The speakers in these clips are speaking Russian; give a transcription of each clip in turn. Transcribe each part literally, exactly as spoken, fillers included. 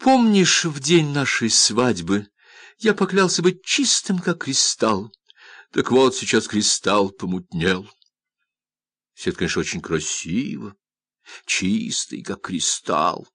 Помнишь, в день нашей свадьбы я поклялся быть чистым, как кристалл? Так вот, сейчас кристалл помутнел. Все это, конечно, очень красиво, чистый, как кристалл.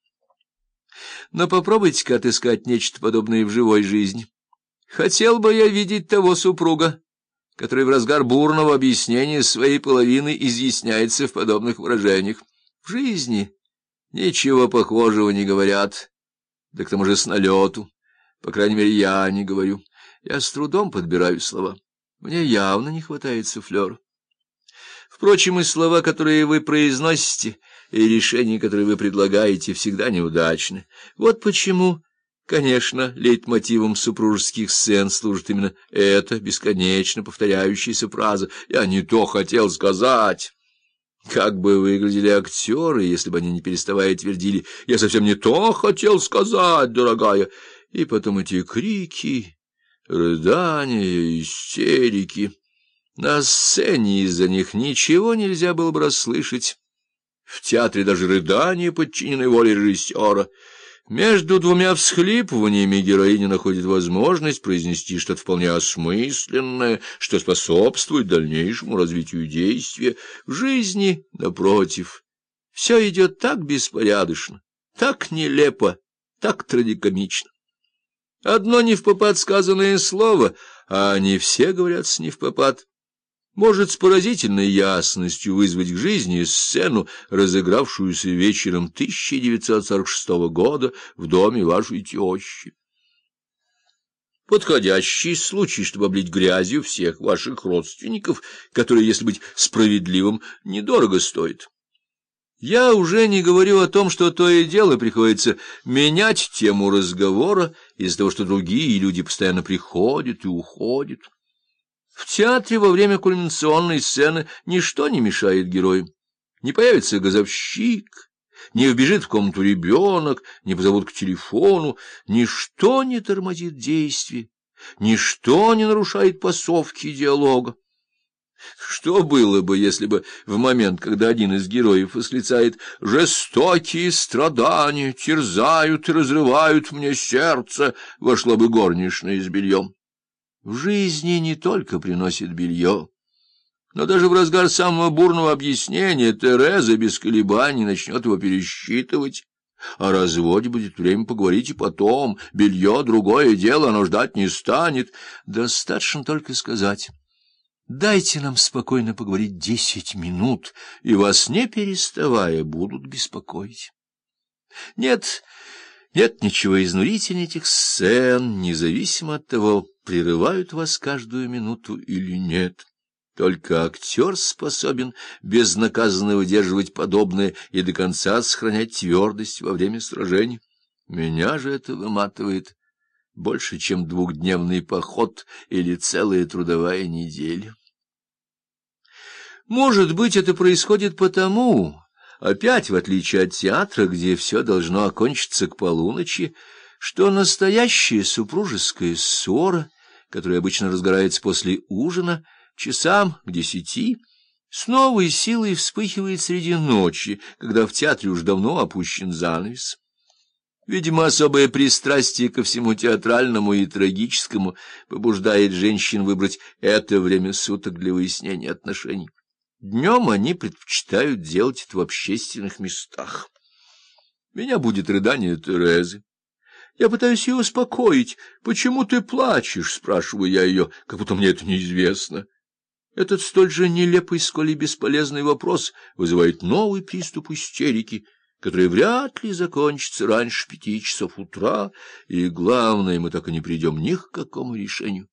Но попробуйте-ка отыскать нечто подобное в живой жизни. Хотел бы я видеть того супруга, который в разгар бурного объяснения своей половины изъясняется в подобных выражениях. В жизни ничего похожего не говорят, да к тому же с налету. По крайней мере, я не говорю. Я с трудом подбираю слова. Мне явно не хватает суфлера. Впрочем, и слова, которые вы произносите, и решения, которые вы предлагаете, всегда неудачны. Вот почему, конечно, лейтмотивом супружеских сцен служит именно эта бесконечно повторяющаяся фраза «я не то хотел сказать». Как бы выглядели актеры, если бы они не переставая твердили «я совсем не то хотел сказать, дорогая». И потом эти крики, рыдания, истерики. На сцене из-за них ничего нельзя было бы расслышать. В театре даже рыдания подчинены воле режиссера. Между двумя всхлипываниями героиня находит возможность произнести что-то вполне осмысленное, что способствует дальнейшему развитию действия. В жизни, напротив, все идет так беспорядочно, так нелепо, так трагикомично. Одно невпопад сказанное слово, а они все говорят с невпопад, может с поразительной ясностью вызвать к жизни сцену, разыгравшуюся вечером тысяча девятьсот сорок шестого года в доме вашей тещи. Подходящий случай, чтобы облить грязью всех ваших родственников, которые, если быть справедливым, недорого стоят. Я уже не говорю о том, что то и дело приходится менять тему разговора из-за того, что другие люди постоянно приходят и уходят. В театре во время кульминационной сцены ничто не мешает героям. Не появится газовщик, не вбежит в комнату ребенок, не позовут к телефону. Ничто не тормозит действие, ничто не нарушает пасовки диалога. Что было бы, если бы в момент, когда один из героев восклицает «жестокие страдания терзают и разрывают мне сердце», вошла бы горничная с бельем? В жизни не только приносит белье, но даже в разгар самого бурного объяснения Тереза без колебаний начнет его пересчитывать. О разводе будет время поговорить и потом. Белье — другое дело, оно ждать не станет. Достаточно только сказать: дайте нам спокойно поговорить десять минут, и вас, не переставая, будут беспокоить. Нет, нет ничего изнурительнее этих сцен, независимо от того, прерывают вас каждую минуту или нет. Только актер способен безнаказанно выдерживать подобное и до конца сохранять твердость во время сражений. Меня же это выматывает больше, чем двухдневный поход или целая трудовая неделя. Может быть, это происходит потому, опять в отличие от театра, где все должно окончиться к полуночи, что настоящая супружеская ссора, которая обычно разгорается после ужина, часам к десяти, с новой силой вспыхивает среди ночи, когда в театре уж давно опущен занавес. Видимо, особое пристрастие ко всему театральному и трагическому побуждает женщин выбрать это время суток для выяснения отношений. Днем они предпочитают делать это в общественных местах. Меня будет рыдание Терезы. Я пытаюсь ее успокоить. «Почему ты плачешь?» — спрашиваю я ее, как будто мне это неизвестно. Этот столь же нелепый, сколь и бесполезный вопрос вызывает новый приступ истерики, который вряд ли закончится раньше пяти часов утра, и, главное, мы так и не придем ни к какому решению.